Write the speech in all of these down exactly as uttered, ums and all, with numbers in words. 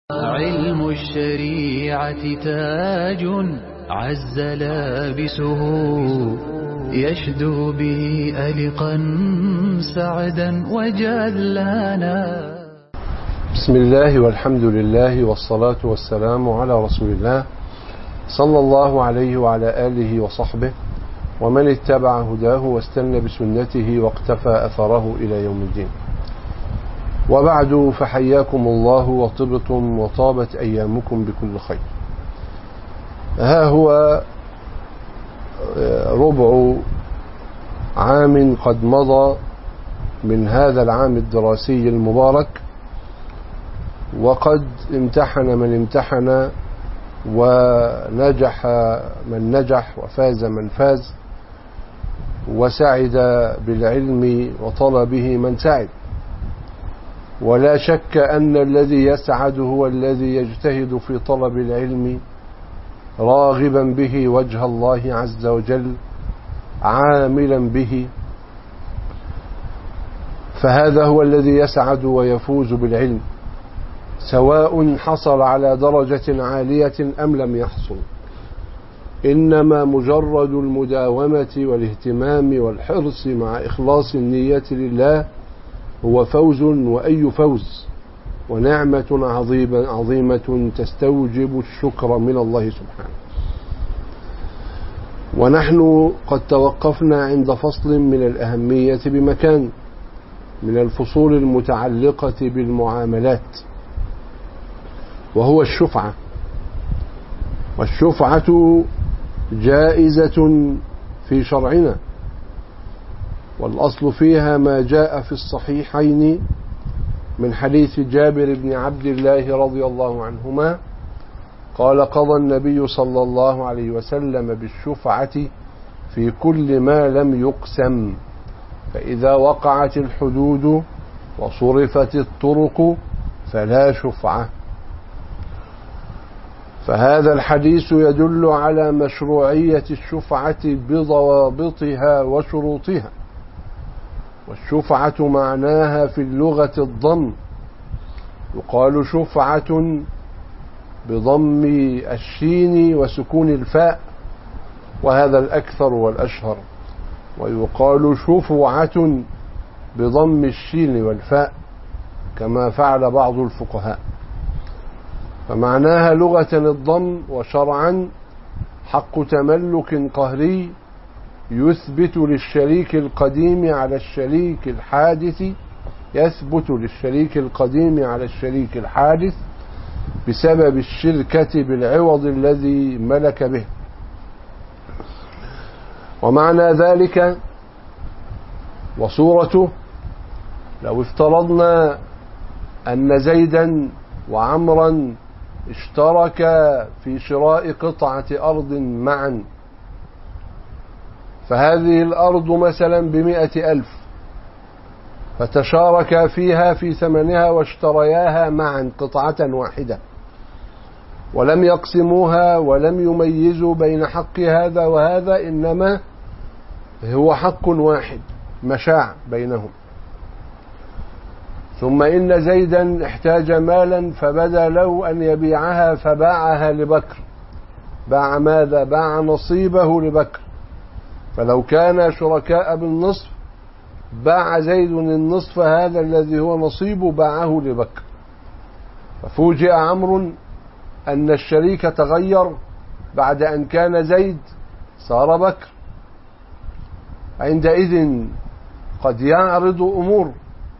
علم الشريعة تاج عز لابسه يشدو به ألقا سعدا وجلانا. بسم الله والحمد لله والصلاة والسلام على رسول الله صلى الله عليه وعلى آله وصحبه ومن اتبع هداه واستنى بسنته واقتفى أثره إلى يوم الدين. وبعد، فحياكم الله وطبتم وطابت أيامكم بكل خير. ها هو ربع عام قد مضى من هذا العام الدراسي المبارك، وقد امتحن من امتحن ونجح من نجح وفاز من فاز، وسعد بالعلم وطلبه من سعد. ولا شك أن الذي يسعد هو الذي يجتهد في طلب العلم راغبا به وجه الله عز وجل عاملا به، فهذا هو الذي يسعد ويفوز بالعلم، سواء حصل على درجة عالية أم لم يحصل. إنما مجرد المداومة والاهتمام والحرص مع إخلاص النية لله هو فوز، وأي فوز ونعمة عظيمة, عظيمة تستوجب الشكر من الله سبحانه. ونحن قد توقفنا عند فصل من الأهمية بمكان من الفصول المتعلقة بالمعاملات، وهو الشفعة. والشفعة جائزة في شرعنا، والأصل فيها ما جاء في الصحيحين من حديث جابر بن عبد الله رضي الله عنهما قال: قضى النبي صلى الله عليه وسلم بالشفعة في كل ما لم يقسم، فإذا وقعت الحدود وصرفت الطرق فلا شفعة. فهذا الحديث يدل على مشروعية الشفعة بضوابطها وشروطها. والشفعة معناها في اللغة الضم، يقال شفعة بضم الشين وسكون الفاء، وهذا الأكثر والأشهر، ويقال شفعة بضم الشين والفاء كما فعل بعض الفقهاء. فمعناها لغة الضم، وشرعا حق تملك قهري يثبت للشريك القديم على الشريك الحادث يثبت للشريك القديم على الشريك الحادث بسبب الشركة بالعوض الذي ملك به. ومعنى ذلك وصورته: لو افترضنا أن زيدا وعمرا اشتركا في شراء قطعة أرض معا، فهذه الأرض مثلا بمئة ألف، فتشاركا فيها في ثمنها واشترياها معا قطعة واحدة، ولم يقسموها ولم يميزوا بين حق هذا وهذا، إنما هو حق واحد مشاع بينهم. ثم إن زيدا احتاج مالا فبدا له أن يبيعها، فباعها لبكر. باع ماذا؟ باع نصيبه لبكر. فلو كان شركاء بالنصف باع زيد النصف هذا الذي هو نصيبه، باعه لبكر. ففوجئ عمرو أن الشريك تغير بعد أن كان زيد صار بكر. عندئذ قد يعرض أمور،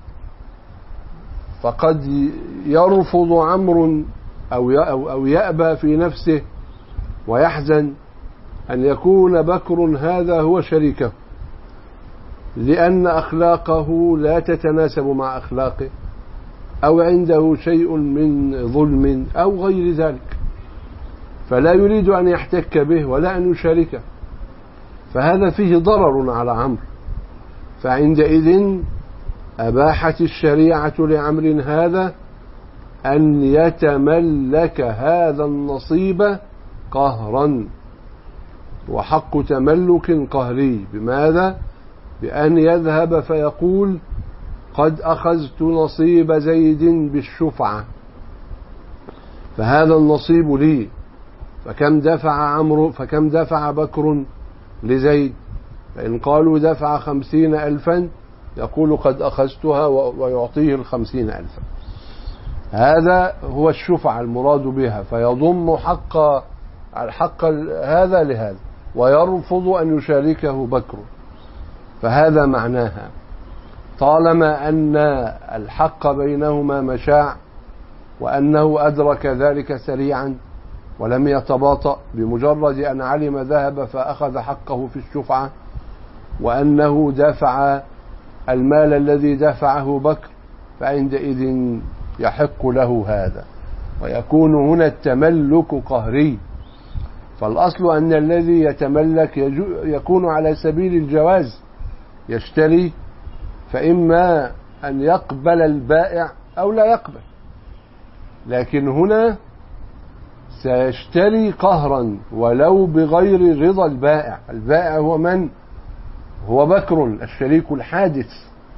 فقد يرفض عمرو أو يأبى في نفسه ويحزن أن يكون بكر هذا هو شريكه، لأن أخلاقه لا تتناسب مع أخلاقه، أو عنده شيء من ظلم أو غير ذلك، فلا يريد أن يحتك به ولا أن يشاركه، فهذا فيه ضرر على عمرو. فعندئذ أباحت الشريعة لعمرو هذا أن يتملك هذا النصيب قهرا، وحق تملك قهري. بماذا؟ بأن يذهب فيقول: قد أخذت نصيب زيد بالشفعة، فهذا النصيب لي، فكم دفع عمرو فكم دفع بكر لزيد؟ فإن قالوا دفع خمسين ألفا يقول قد أخذتها ويعطيه الخمسين ألفا. هذا هو الشفعة المراد بها، فيضم حق الحق هذا لهذا ويرفض أن يشاركه بكر، فهذا معناها. طالما أن الحق بينهما مشاع وأنه أدرك ذلك سريعا ولم يتباطأ، بمجرد أن علم ذهب فأخذ حقه في الشفعة، وأنه دفع المال الذي دفعه بكر، فعندئذ يحق له هذا، ويكون هنا التملك قهري. فالأصل أن الذي يتملك يكون على سبيل الجواز، يشتري فإما أن يقبل البائع أو لا يقبل، لكن هنا سيشتري قهرا ولو بغير رضا البائع. البائع هو من؟ هو بكر الشريك الحادث.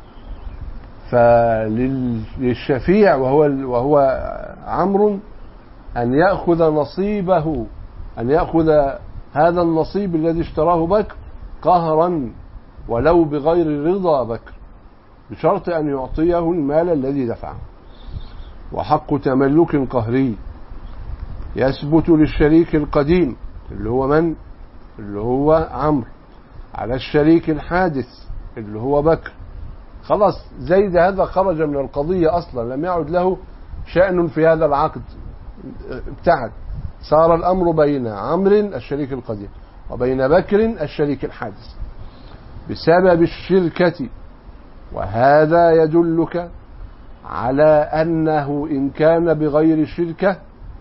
فللشفيع وهو وهو عمرو أن يأخذ نصيبه، أن يأخذ هذا النصيب الذي اشتراه بكر قهرا ولو بغير رضا بكر، بشرط أن يعطيه المال الذي دفعه. وحق تملك قهري يثبت للشريك القديم اللي هو من؟ اللي هو عمرو، على الشريك الحادث اللي هو بكر. خلاص زيد هذا خرج من القضية أصلا، لم يعد له شأن في هذا العقد، ابتعد. صار الأمر بين عمرو الشريك القديم وبين بكر الشريك الحادث بسبب الشركة. وهذا يدلك على أنه إن كان بغير شركة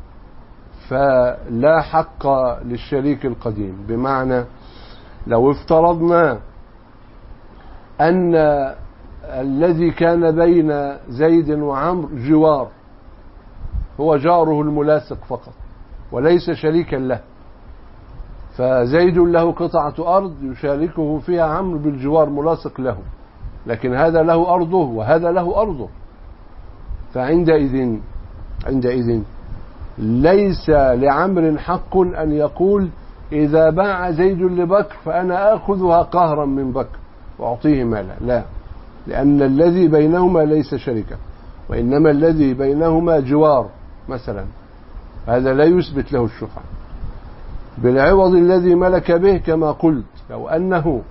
فلا حق للشريك القديم. بمعنى لو افترضنا أن الذي كان بين زيد وعمرو جوار، هو جاره الملاصق فقط وليس شريكا له، فزيد له قطعة أرض يشاركه فيها عمرو بالجوار ملاصق له، لكن هذا له أرضه وهذا له أرضه، فعندئذ عندئذ ليس لعمرو حق أن يقول إذا باع زيد لبكر فأنا آخذها قهرا من بكر وأعطيه مالا، لا، لأن الذي بينهما ليس شركة، وإنما الذي بينهما جوار مثلا، هذا لا يثبت له الشفعة. بالعوض الذي ملك به كما قلت، لو أنه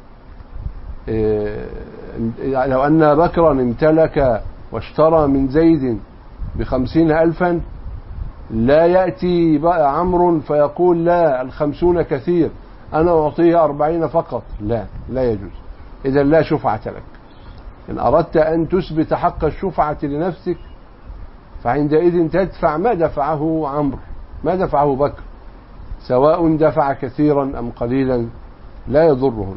لو أن بكرا امتلك واشترى من زيد بخمسين ألفا، لا يأتي بقى عمرو فيقول لا الخمسون كثير أنا أعطيه أربعين فقط، لا لا يجوز، إذا لا شفعة لك. إن أردت أن تثبت حق الشفعة لنفسك فعندئذ تدفع ما دفعه عمرو، ما دفعه بكر، سواء دفع كثيرا أم قليلا لا يضرهم.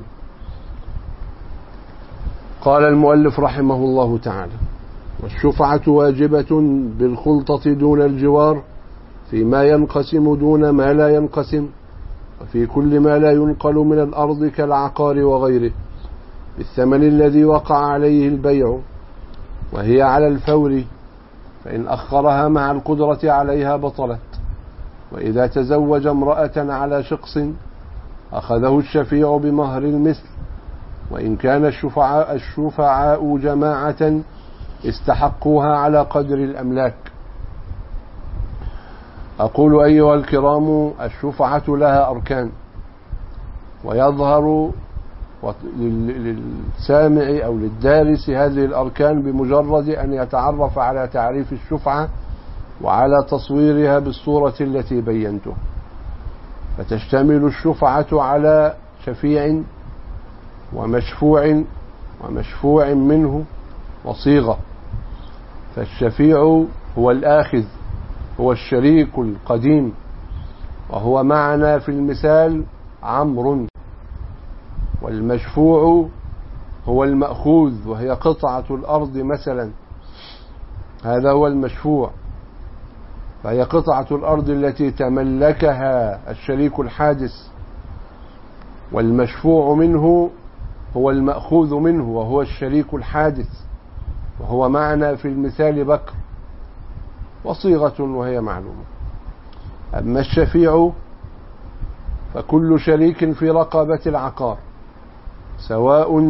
قال المؤلف رحمه الله تعالى: والشفعة واجبة بالخلطة دون الجوار فيما ينقسم دون ما لا ينقسم، وفي كل ما لا ينقل من الأرض كالعقار وغيره، بالثمن الذي وقع عليه البيع، وهي على الفور، فإن أخرها مع القدرة عليها بطلت. وإذا تزوج امرأة على شخص أخذه الشفيع بمهر المثل، وإن كان الشفعاء, الشفعاء جماعة استحقوها على قدر الأملاك. أقول أيها الكرام: الشفعة لها أركان، ويظهر للسامع أو للدارس هذه الأركان بمجرد أن يتعرف على تعريف الشفعة وعلى تصويرها بالصورة التي بينته. فتشتمل الشفعة على شفيع ومشفوع ومشفوع منه وصيغة. فالشفيع هو الآخذ، هو الشريك القديم، وهو معنا في المثال عمرو. والمشفوع هو المأخوذ، وهي قطعة الأرض مثلا، هذا هو المشفوع، فهي قطعة الأرض التي تملكها الشريك الحادث. والمشفوع منه هو المأخوذ منه، وهو الشريك الحادث، وهو معنا في المثال بكر. وصيغة وهي معلومة. أما الشفيع فكل شريك في رقبة العقار، سواء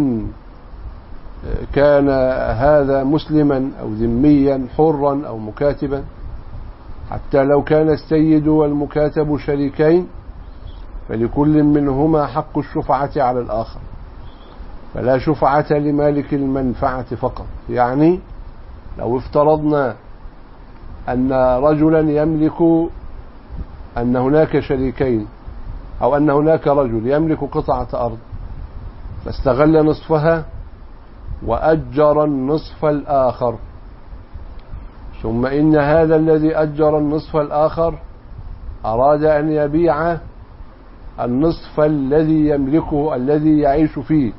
كان هذا مسلما أو ذميا حرا أو مكاتبا، حتى لو كان السيد والمكاتب شريكين فلكل منهما حق الشفعة على الآخر، فلا شفعة لمالك المنفعة فقط. يعني لو افترضنا أن رجلا يملك، أن هناك شريكين أو أن هناك رجل يملك قطعة أرض فاستغل نصفها وأجر النصف الآخر، ثم إن هذا الذي أجر النصف الآخر أراد أن يبيع النصف الذي يملكه الذي يعيش فيه،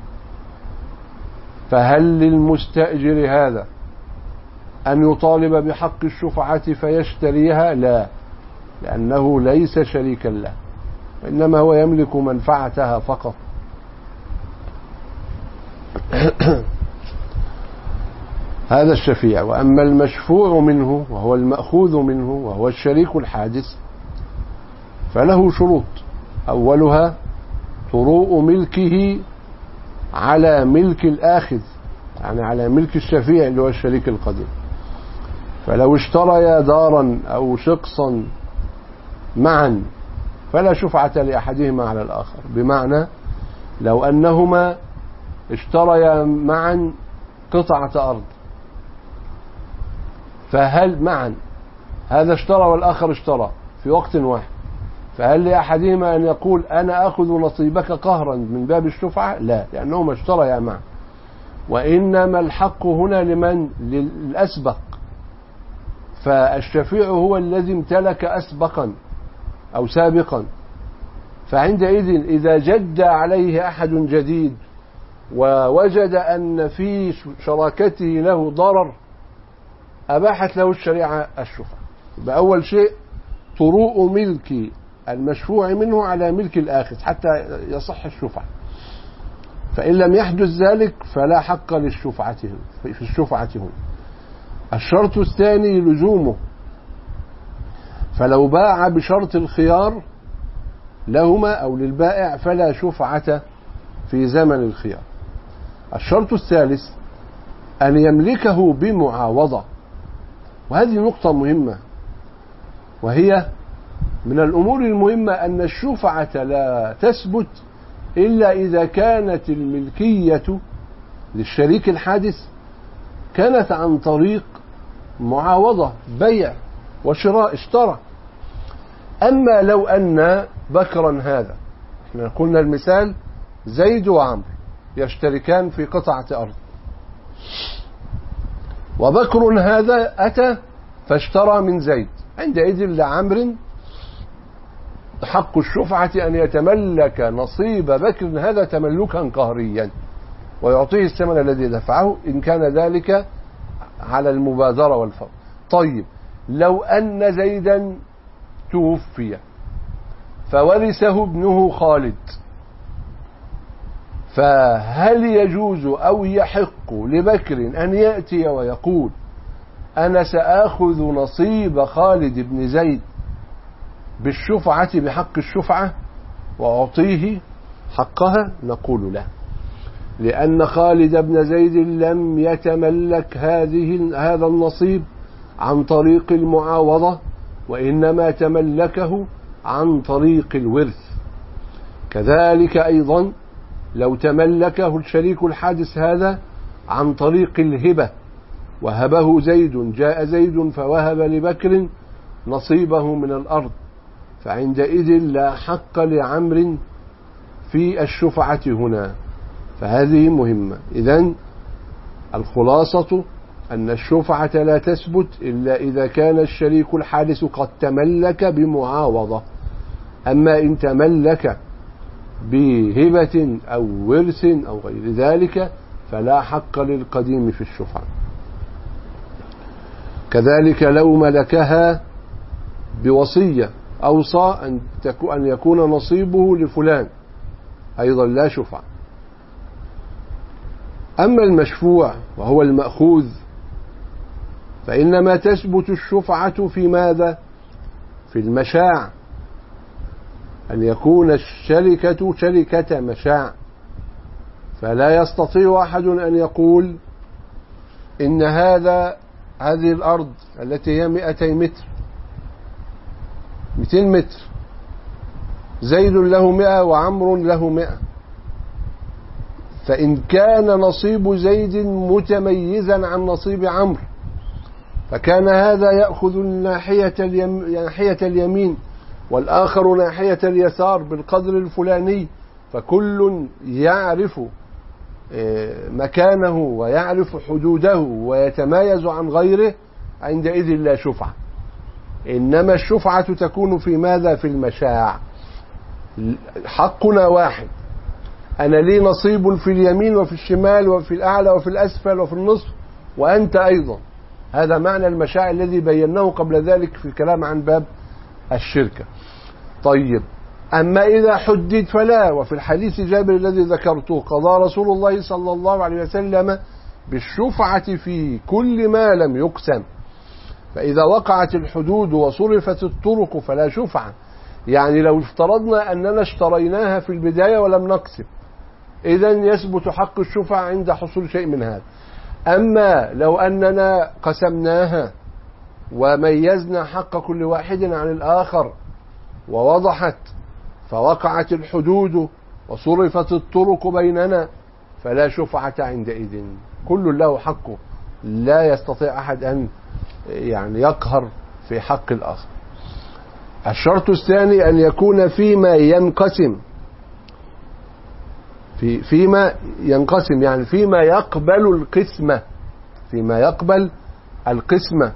فهل للمستأجر هذا أن يطالب بحق الشفعة فيشتريها؟ لا، لأنه ليس شريكا له، وإنما هو يملك منفعتها فقط. هذا الشفيع. وأما المشفوع منه وهو المأخوذ منه وهو الشريك الحادث فله شروط، أولها طروء ملكه على ملك الآخذ، يعني على ملك الشفيع اللي هو الشريك القديم. فلو اشتريا دارا أو شقصا معا فلا شفعة لأحدهما على الآخر، بمعنى لو أنهما اشتريا معا قطعة أرض، فهل معا هذا اشترى والآخر اشترى في وقت واحد، فهل لأحدهما أن يقول أنا أخذ نصيبك قهرا من باب الشفعة؟ لا، لأنهما اشتريا معا، وإنما الحق هنا لمن؟ للأسبق، فالشفيع هو الذي امتلك أسبقا أو سابقا، فعندئذ إذا جد عليه أحد جديد ووجد أن في شراكته له ضرر أباحت له الشريعة الشفعة. بأول شيء طروء ملك المشفوع منه على ملك الآخذ حتى يصح الشفعة، فإن لم يحدث ذلك فلا حق للشفعة في الشفعة هنا. الشرط الثاني لزومه، فلو باع بشرط الخيار لهما أو للبائع فلا شفعة في زمن الخيار. الشرط الثالث أن يملكه بمعاوضة، وهذه نقطة مهمة، وهي من الأمور المهمة أن الشفعة لا تثبت إلا إذا كانت الملكية للشريك الحادث كانت عن طريق معاوضة، بيع وشراء، اشترى. أما لو أن بكرا هذا، احنا قلنا المثال زيد وعمر يشتركان في قطعة أرض، وبكر هذا أتى فاشترى من زيد، عندئذ لعمر حق الشفعة أن يتملك نصيب بكر هذا تملكا قهريا ويعطيه الثمن الذي دفعه إن كان ذلك على المبادرة والفضل. طيب لو أن زيدا توفي فورثه ابنه خالد، فهل يجوز أو يحق لبكر أن يأتي ويقول أنا سآخذ نصيب خالد بن زيد بالشفعة بحق الشفعة وأعطيه حقها؟ نقول لا، لأن خالد بن زيد لم يتملك هذه هذا النصيب عن طريق المعاوضة، وإنما تملكه عن طريق الورث. كذلك أيضا لو تملكه الشريك الحادث هذا عن طريق الهبة، وهبه زيد، جاء زيد فوهب لبكر نصيبه من الأرض، فعندئذ لا حق لعمر في الشفعة هنا، فهذه مهمة. إذن الخلاصة أن الشفعة لا تثبت إلا إذا كان الشريك الحادث قد تملك بمعاوضة، أما إن تملك بهبة أو ورث أو غير ذلك فلا حق للقديم في الشفعة. كذلك لو ملكها بوصية أوصى أن أن يكون نصيبه لفلان أيضا لا شفعة. أما المشفوع وهو المأخوذ فإنما تثبت الشفعة في ماذا؟ في المشاع، أن يكون الشركة شركة مشاع، فلا يستطيع أحد أن يقول إن هذا هذه الأرض التي هي مئتي متر مئتين متر زيد له مئة وعمر له مئة، فإن كان نصيب زيد متميزا عن نصيب عمرو فكان هذا يأخذ ناحية اليم... ناحية اليمين والآخر ناحية اليسار بالقدر الفلاني، فكل يعرف مكانه ويعرف حدوده ويتمايز عن غيره، عندئذ لا شفعة. إنما الشفعة تكون في ماذا؟ في المشاع. حقنا واحد، أنا لي نصيب في اليمين وفي الشمال وفي الأعلى وفي الأسفل وفي النصف وأنت أيضا. هذا معنى المشاع الذي بيناه قبل ذلك في الكلام عن باب الشركة. طيب، أما إذا حدد فلا. وفي الحديث جابر الذي ذكرته قضى رسول الله صلى الله عليه وسلم بالشفعة في كل ما لم يقسم، فإذا وقعت الحدود وصرفت الطرق فلا شفعة. يعني لو افترضنا أننا اشتريناها في البداية ولم نقسم، إذن يثبت حق الشفعة عند حصول شيء من هذا. أما لو أننا قسمناها وميزنا حق كل واحد عن الآخر ووضحت فوقعت الحدود وصرفت الطرق بيننا فلا شفعة عندئذ، كل له حقه، لا يستطيع أحد أن يعني يقهر في حق الآخر. الشرط الثاني أن يكون فيما ينقسم في فيما ينقسم يعني فيما يقبل القسمة فيما يقبل القسمة.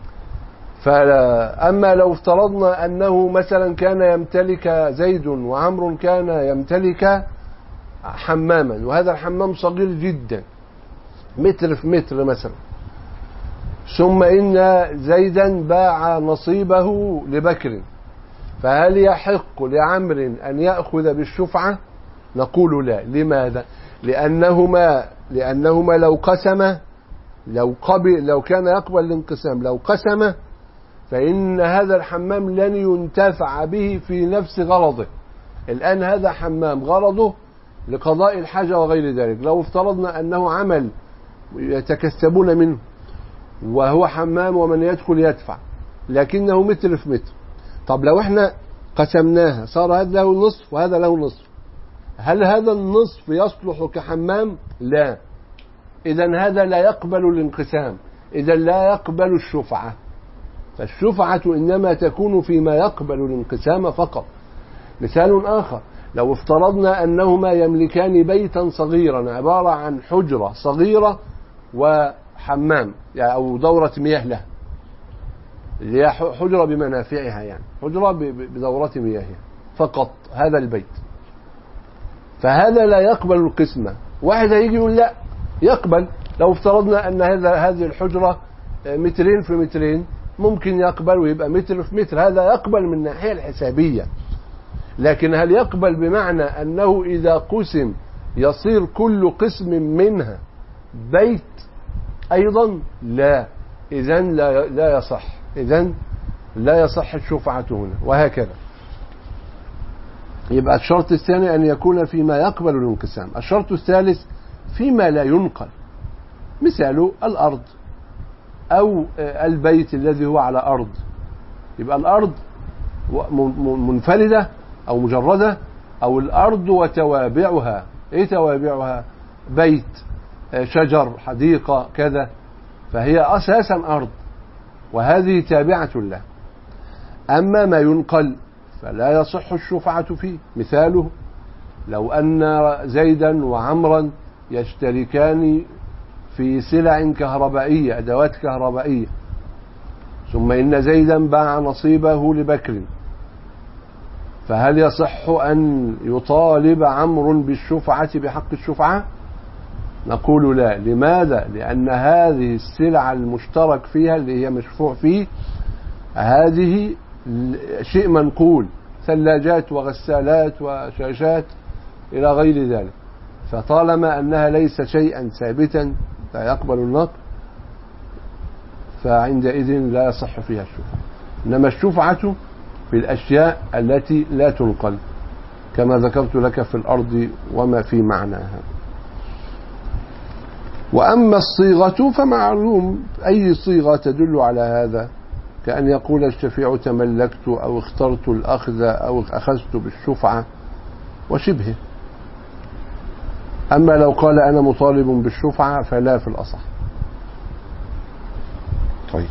فأما لو افترضنا أنه مثلا كان يمتلك زيد وعمر كان يمتلك حماما، وهذا الحمام صغير جدا متر في متر مثلا، ثم إن زيدا باع نصيبه لبكر، فهل يحق لعمر أن يأخذ بالشفعة؟ نقول لا. لماذا؟ لأنهما لأنهما لو قسم لو قبل لو كان يقبل الانقسام لو قسم فإن هذا الحمام لن ينتفع به في نفس غرضه. الآن هذا حمام غرضه لقضاء الحاجة وغير ذلك، لو افترضنا أنه عمل يتكسبون منه وهو حمام ومن يدخل يدفع، لكنه متر في متر. طب لو احنا قسمناها صار هذا له نصف وهذا له نصف، هل هذا النصف يصلح كحمام؟ لا. إذن هذا لا يقبل الانقسام، إذن لا يقبل الشفعة. فالشفعة إنما تكون فيما يقبل الانقسام فقط. مثال آخر، لو افترضنا أنهما يملكان بيتا صغيرا عبارة عن حجرة صغيرة وحمام يعني أو دورة مياه له، اللي هي حجرة بمنافعها، يعني حجرة بدورة مياهها فقط هذا البيت، فهذا لا يقبل القسمة. واحد هيجي يقول لا يقبل، لو افترضنا أن هذا هذه الحجرة مترين في مترين ممكن يقبل ويبقى متر في متر، هذا يقبل من الناحية الحسابية. لكن هل يقبل بمعنى أنه إذا قسم يصير كل قسم منها بيت أيضا؟ لا. إذن لا, لا يصح إذن لا يصح الشفعة هنا، وهكذا. يبقى الشرط الثاني أن يكون فيما يقبل الانقسام. الشرط الثالث فيما لا ينقل، مثاله الأرض أو البيت الذي هو على أرض. يبقى الأرض منفردة أو مجردة، أو الأرض وتوابعها. إيه توابعها؟ بيت، شجر، حديقة، كذا، فهي أساسا أرض وهذه تابعة له. أما ما ينقل فلا يصح الشفعة فيه. مثاله لو أن زيدا وعمرا يشتركان في سلع كهربائية، أدوات كهربائية، ثم إن زيدا باع نصيبه لبكر، فهل يصح أن يطالب عمرو بالشفعة بحق الشفعة؟ نقول لا. لماذا؟ لأن هذه السلع المشترك فيها اللي هي مشفوع فيه هذه شيء منقول، ثلاجات وغسالات وشاشات إلى غير ذلك، فطالما أنها ليس شيئا ثابتا لا يقبل النقل فعندئذ لا يصح فيها الشفعة. إنما الشفعة في الأشياء التي لا تنقل كما ذكرت لك في الأرض وما في معناها. وأما الصيغة فمعلوم أي صيغة تدل على هذا، كأن يقول الشفيع تملكت أو اخترت الأخذ أو أخذت بالشفعة وشبهه. أما لو قال أنا مطالب بالشفعة فلا في الأصح. طيب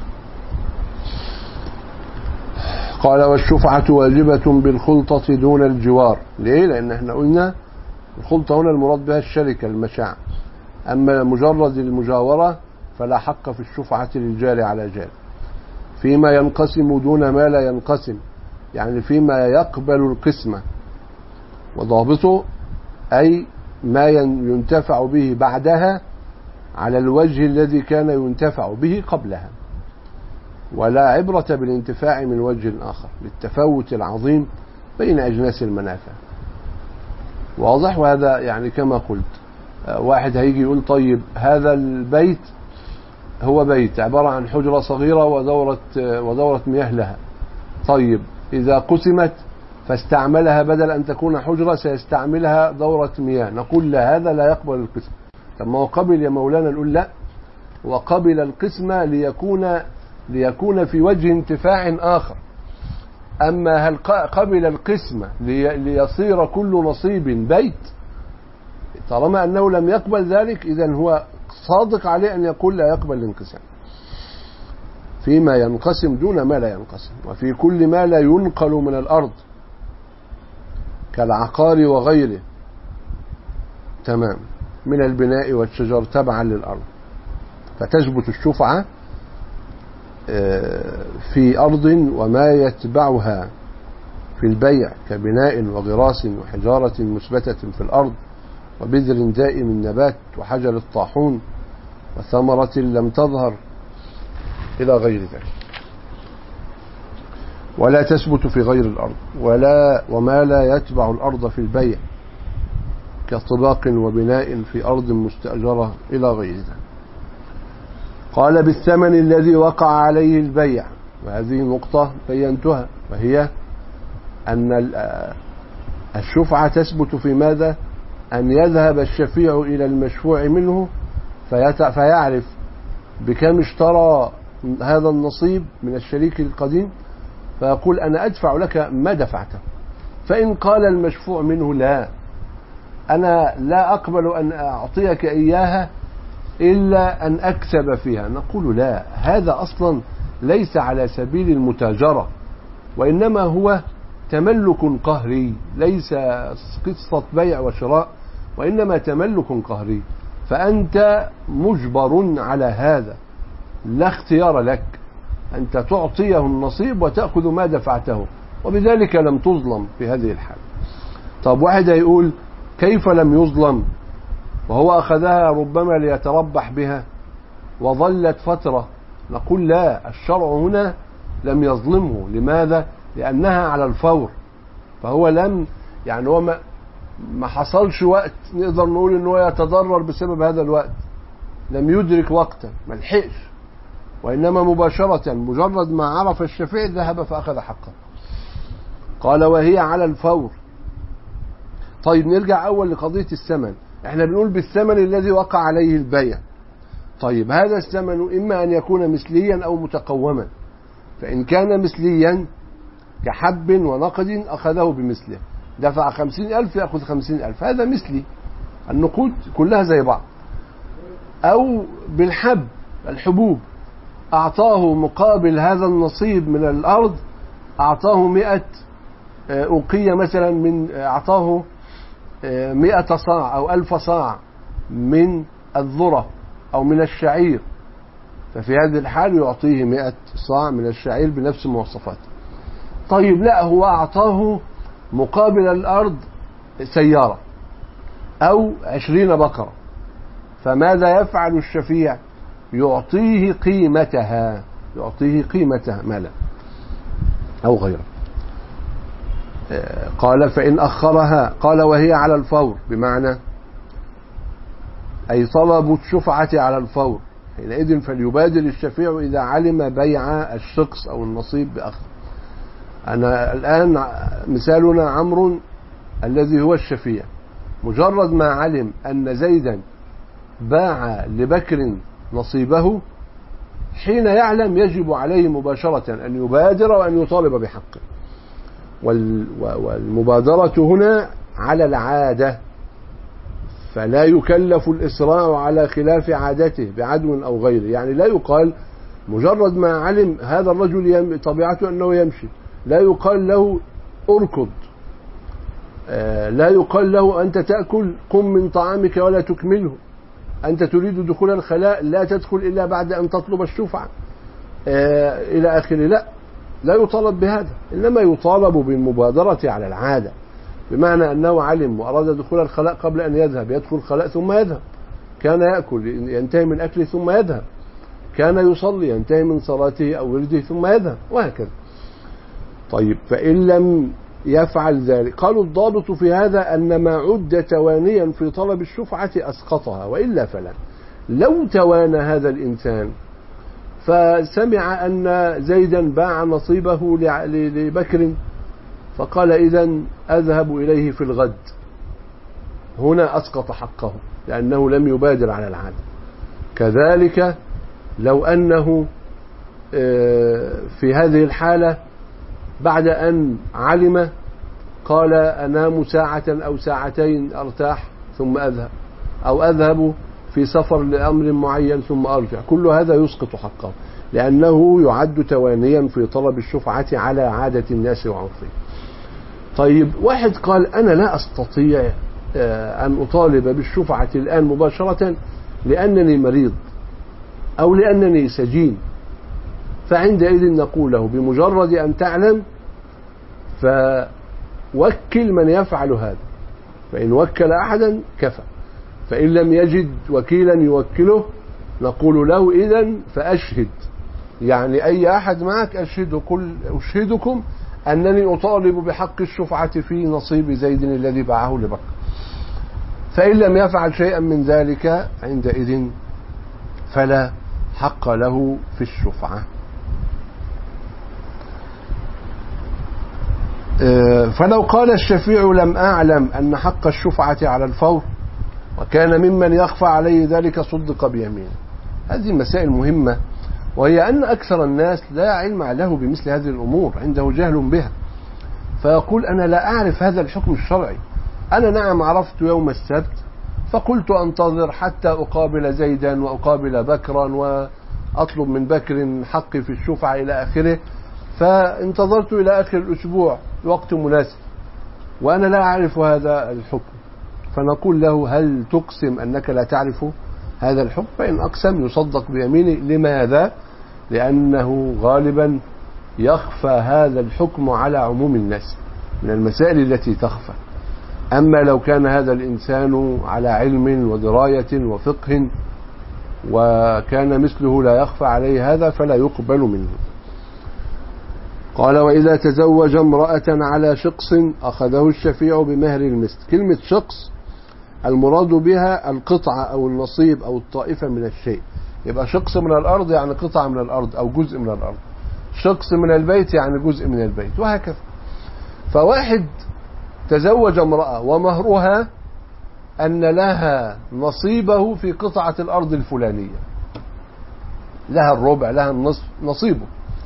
قال والشفعة واجبة بالخلطة دون الجوار. ليه؟ لأن احنا قلنا الخلطة هنا المراد بها الشركة المشاع، أما مجرد المجاورة فلا حق في الشفعة للجار على جار. فيما ينقسم دون ما لا ينقسم، يعني فيما يقبل القسمة، وضابطه أي ما ينتفع به بعدها على الوجه الذي كان ينتفع به قبلها، ولا عبرة بالانتفاع من وجه آخر للتفاوت العظيم بين أجناس المنافع. واضح؟ وهذا يعني كما قلت، واحد هيجي يقول طيب هذا البيت هو بيت عبارة عن حجرة صغيرة ودورة, ودورة مياه لها، طيب إذا قسمت فاستعملها بدل أن تكون حجرة سيستعملها دورة مياه، نقول لا، هذا لا يقبل القسم. طب ما هو قبل يا مولانا؟ نقول لا، وقبل القسمة ليكون ليكون في وجه انتفاع آخر. أما هل قبل القسمة ليصير كل نصيب بيت؟ طالما أنه لم يقبل ذلك إذن هو صادق عليه أن يقول لا يقبل الانقسام. فيما ينقسم دون ما لا ينقسم، وفي كل ما لا ينقل من الأرض كالعقار وغيره، تمام، من البناء والشجر تبعا للأرض، فتثبت الشفعة في أرض وما يتبعها في البيع كبناء وغراس وحجارة مثبتة في الأرض وبذر دائم النبات وحجر الطاحون وثمرة لم تظهر إلى غير ذلك. ولا تثبت في غير الأرض ولا وما لا يتبع الأرض في البيع كطباق وبناء في أرض مستأجرة إلى غير ذلك. قال بالثمن الذي وقع عليه البيع، وهذه نقطة بينتها، وهي أن الشفعة تثبت في ماذا؟ أن يذهب الشفيع إلى المشفوع منه فيعرف بكم اشترى هذا النصيب من الشريك القديم، فيقول أنا أدفع لك ما دفعته. فإن قال المشفوع منه لا، أنا لا أقبل أن أعطيك إياها إلا أن أكسب فيها، نقول لا، هذا أصلا ليس على سبيل المتاجرة، وإنما هو تملك قهري، ليس قصة بيع وشراء، وإنما تملك قهري، فأنت مجبر على هذا، لا اختيار لك، أنت تعطيه النصيب وتأخذ ما دفعته، وبذلك لم تظلم في هذه الحال. طب واحد يقول كيف لم يظلم وهو أخذها ربما ليتربح بها وظلت فترة؟ نقول لا، الشرع هنا لم يظلمه. لماذا؟ لأنها على الفور، فهو لم يعني هو ما, ما حصلش وقت نقدر نقول أنه يتضرر بسبب هذا الوقت، لم يدرك وقتا، ما لحقش، وإنما مباشرة مجرد ما عرف الشفيع ذهب فأخذ حقه. قال وهي على الفور. طيب نرجع أول لقضية الثمن، احنا بنقول بالثمن الذي وقع عليه البيع. طيب هذا الثمن إما أن يكون مثليا أو متقوما، فإن كان مثليا كحب ونقد أخذه بمثله، دفع خمسين ألف يأخذ خمسين ألف، هذا مثلي، النقود كلها زي بعض. أو بالحب، الحبوب، أعطاه مقابل هذا النصيب من الأرض، أعطاه مئة أوقية مثلا، من أعطاه مئة صاع أو ألف صاع من الذرة أو من الشعير، ففي هذه الحال يعطيه مئة صاع من الشعير بنفس المواصفات. طيب لا، هو أعطاه مقابل الأرض سيارة أو عشرين بقرة، فماذا يفعل الشفيع؟ يعطيه قيمتها، يعطيه قيمتها مالا أو غيره. قال فإن أخرها، قال وهي على الفور، بمعنى أي طلب الشفعة على الفور، حينئذ فليبادر الشفيع إذا علم بيع الشخص أو النصيب بأخذ. أنا الآن مثالنا عمرو الذي هو الشفيع، مجرد ما علم أن زيدا باع لبكر نصيبه، حين يعلم يجب عليه مباشرة أن يبادر وأن يطالب بحقه. والمبادرة هنا على العادة، فلا يكلف الإسراع على خلاف عادته بعدو أو غيره. يعني لا يقال مجرد ما علم هذا الرجل طبيعته أنه يمشي، لا يقال له أركض، لا يقال له أنت تأكل قم من طعامك ولا تكمله، أنت تريد دخول الخلاء لا تدخل إلا بعد أن تطلب الشفعة إلى آخره. لا لا يطالب بهذا، إنما يطالب بالمبادرة على العادة، بمعنى أنه علم وأراد دخول الخلاء قبل أن يذهب، يدخل الخلاء ثم يذهب. كان يأكل ينتهي من أكله ثم يذهب، كان يصلي ينتهي من صلاته أو ورده ثم يذهب، وهكذا. طيب فإن لم يفعل ذلك، قالوا الضابط في هذا أن ما عد توانيا في طلب الشفعة أسقطها، وإلا فلا. لو توانى هذا الإنسان فسمع أن زيدا باع نصيبه لبكر، فقال إذن أذهب إليه في الغد، هنا أسقط حقه لأنه لم يبادر على العادة. كذلك لو أنه في هذه الحالة بعد أن علم قال أنام ساعة أو ساعتين أرتاح ثم أذهب، أو أذهب في سفر لأمر معين ثم أرجع، كل هذا يسقط حقه لأنه يعد توانيا في طلب الشفعة على عادة الناس وعرفهم. طيب واحد قال أنا لا أستطيع أن أطالب بالشفعة الآن مباشرة لأنني مريض أو لأنني سجين، فعندئذ نقول له بمجرد أن تعلم فوكل من يفعل هذا، فإن وكل أحدا كفى، فإن لم يجد وكيلا يوكله نقول له إذن فأشهد، يعني أي أحد معك أشهد كل أشهدكم أنني أطالب بحق الشفعة في نصيب زيد الذي باعه لبكر. فإن لم يفعل شيئا من ذلك عندئذ فلا حق له في الشفعة. فلو قال الشفيع لم أعلم أن حق الشفعة على الفور وكان ممن يخفى عليه ذلك صدق بيمينه. هذه مسائل مهمة، وهي أن أكثر الناس لا علم له بمثل هذه الأمور، عنده جهل بها، فيقول أنا لا أعرف هذا الحكم الشرعي، أنا نعم عرفت يوم السبت فقلت أنتظر حتى أقابل زيدا وأقابل بكرا وأطلب من بكر حقي في الشفعة إلى آخره، فانتظرت إلى آخر الأسبوع وقت مناسب وأنا لا أعرف هذا الحكم، فنقول له هل تقسم أنك لا تعرف هذا الحكم؟ فإن أقسم يصدق بيمينه. لماذا؟ لأنه غالبا يخفى هذا الحكم على عموم الناس من المسائل التي تخفى. أما لو كان هذا الإنسان على علم ودراية وفقه وكان مثله لا يخفى عليه هذا فلا يقبل منه. قال وإذا تزوج امرأة على شقص أخذه الشفيع بمهر المثل. كلمة شقص المراد بها القطعة أو النصيب أو الطائفة من الشيء، يبقى شقص من الأرض يعني قطعة من الأرض أو جزء من الأرض، شقص من البيت يعني جزء من البيت، وهكذا. فواحد تزوج امرأة ومهرها أن لها نصيبه في قطعة الأرض الفلانية، لها الربع لها النصف نصيبه،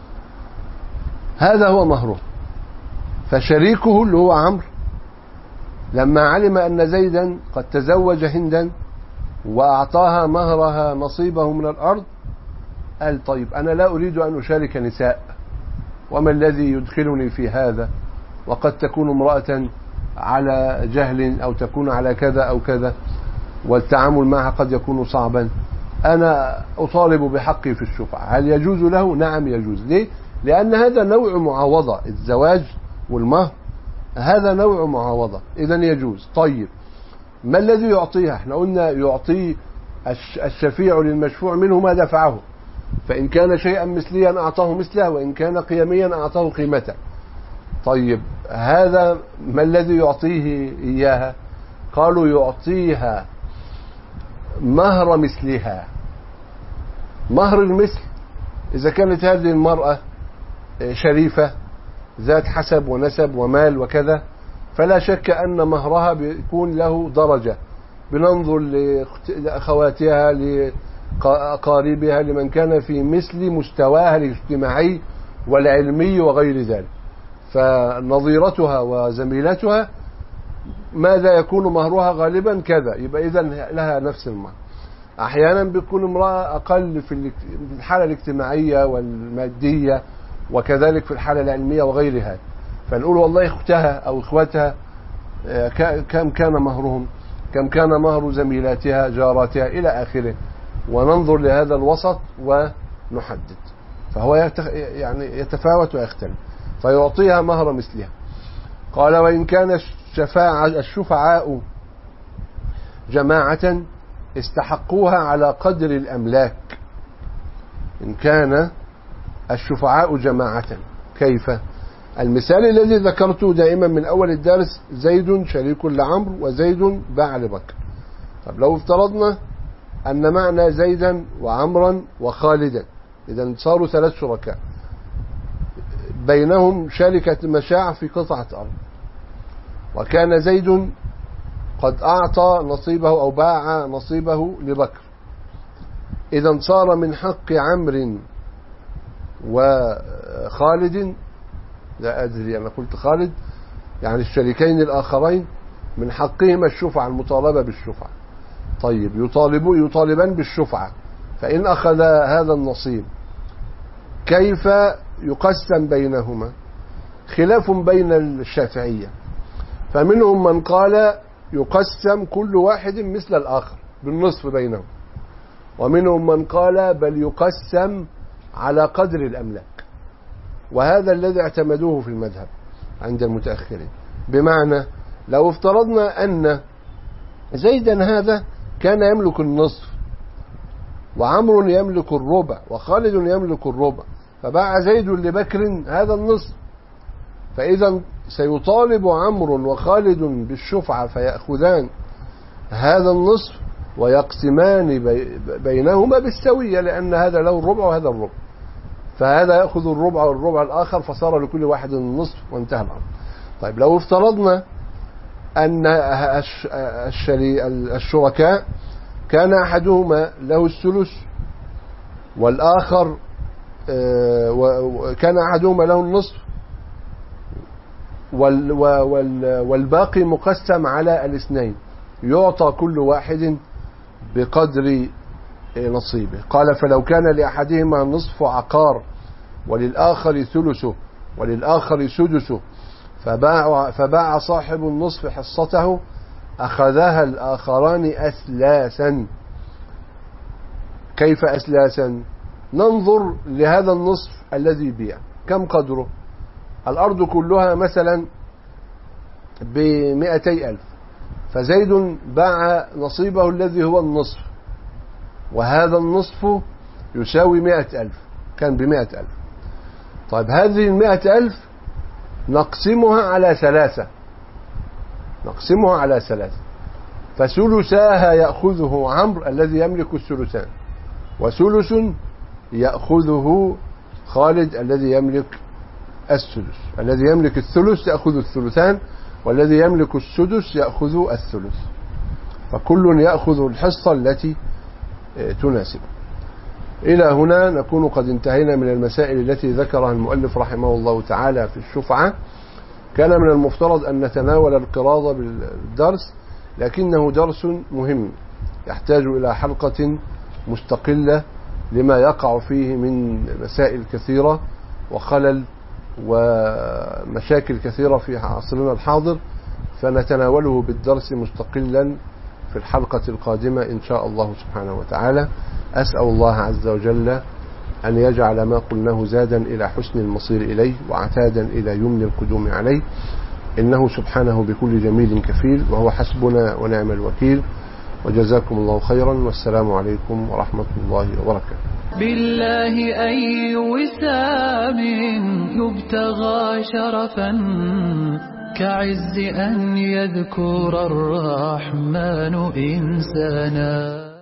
هذا هو مهره. فشريكه اللي هو عمرو لما علم أن زيدا قد تزوج هندا وأعطاها مهرها نصيبه من الأرض قال طيب أنا لا أريد أن أشارك نساء، وما الذي يدخلني في هذا، وقد تكون امرأة على جهل أو تكون على كذا أو كذا والتعامل معها قد يكون صعبا، أنا أطالب بحقي في الشفعة. هل يجوز له؟ نعم يجوز. ليه؟ لأن هذا نوع معاوضة، الزواج والمهر هذا نوع معاوضة، إذن يجوز. طيب ما الذي يعطيها؟ احنا قلنا يعطي الشفيع للمشفوع منه ما دفعه، فإن كان شيئا مثليا أعطاه مثله، وإن كان قيميا أعطاه قيمته. طيب هذا ما الذي يعطيه إياها؟ قالوا يعطيها مهر مثلها. مهر المثل إذا كانت هذه المرأة شريفة ذات حسب ونسب ومال وكذا، فلا شك أن مهرها بيكون له درجة، بننظر لأخواتها لأقاربها لمن كان في مثل مستواها الاجتماعي والعلمي وغير ذلك، فنظيرتها وزميلتها ماذا يكون مهرها غالبا كذا، يبقى إذن لها نفس المهر. أحيانا بيكون امرأة أقل في الحالة الاجتماعية والمادية وكذلك في الحالة العلمية وغيرها، فنقول والله اختها أو اخواتها كم كان مهرهم، كم كان مهر زميلاتها جاراتها إلى آخره، وننظر لهذا الوسط ونحدد. فهو يعني يتفاوت ويختلف، فيعطيها مهر مثلها. قال وإن كان الشفاعة الشفعاء جماعة استحقوها على قدر الأملاك. إن كان الشفعاء جماعة كيف؟ المثال الذي ذكرته دائما من أول الدرس، زيد شريك لعمرو وزيد باع لبكر. طب لو افترضنا أن معنى زيدا وعمرا وخالدا، إذا صاروا ثلاث شركاء بينهم شركة مشاع في قطعة أرض، وكان زيد قد أعطى نصيبه أو باع نصيبه لبكر، إذا صار من حق عمرو وخالد، لا أدري أنا قلت خالد يعني الشريكين الآخرين، من حقهما الشفعة، المطالبة بالشفعة. طيب يطالبوا يطالبان بالشفعة، فإن أخذ هذا النصيب كيف يقسم بينهما؟ خلاف بين الشافعية، فمنهم من قال يقسم كل واحد مثل الآخر بالنصف بينهم، ومنهم من قال بل يقسم على قدر الأملاك، وهذا الذي اعتمدوه في المذهب عند المتأخرين. بمعنى لو افترضنا أن زيدا هذا كان يملك النصف، وعمر يملك الربع، وخالد يملك الربع، فباع زيد لبكر هذا النصف، فإذا سيطالب عمرو وخالد بالشفعة فيأخذان هذا النصف ويقسمان بينهما بالسوية، لأن هذا له الربع وهذا الربع، فهذا يأخذ الربع والربع الآخر، فصار لكل واحد النصف وانتهى الأمر. طيب لو افترضنا أن الشركاء كان أحدهما له الثلث والآخر كان أحدهما له النصف والباقي مقسم على الاثنين، يعطى كل واحد بقدر نصيبه. قال فلو كان لأحدهما نصف عقار وللآخر ثلثه وللآخر سدسه، فباع, فباع صاحب النصف حصته، أخذها الآخران أثلاثا. كيف أثلاثا؟ ننظر لهذا النصف الذي بيع كم قدره. الأرض كلها مثلا بمئتي ألف، فزيد باع نصيبه الذي هو النصف، وهذا النصف يساوي مئة ألف، كان بمئة ألف. طيب هذه المئة ألف نقسمها على ثلاثة، نقسمها على ثلاثة، فثلثاها يأخذه عمرو الذي يملك الثلثان، وثلث يأخذه خالد الذي يملك السدس. الذي يملك الثلث يأخذ الثلثان، والذي يملك السدس يأخذ الثلث، فكل يأخذ الحصة التي تناسب. إلى هنا نكون قد انتهينا من المسائل التي ذكرها المؤلف رحمه الله تعالى في الشفعة. كان من المفترض أن نتناول القراضة بالدرس، لكنه درس مهم يحتاج إلى حلقة مستقلة لما يقع فيه من مسائل كثيرة وخلل ومشاكل كثيرة في عصرنا الحاضر، فنتناوله بالدرس مستقلا في الحلقة القادمة إن شاء الله سبحانه وتعالى. أسأل الله عز وجل أن يجعل ما قلناه زادا إلى حسن المصير إليه وعتادا إلى يمن القدوم عليه، إنه سبحانه بكل جميل كفيل، وهو حسبنا ونعم الوكيل. وجزاكم الله خيرا، والسلام عليكم ورحمة الله وبركاته. بالله أي وسام يبتغى شرفا كعز أن يذكر الرحمن إنسانا.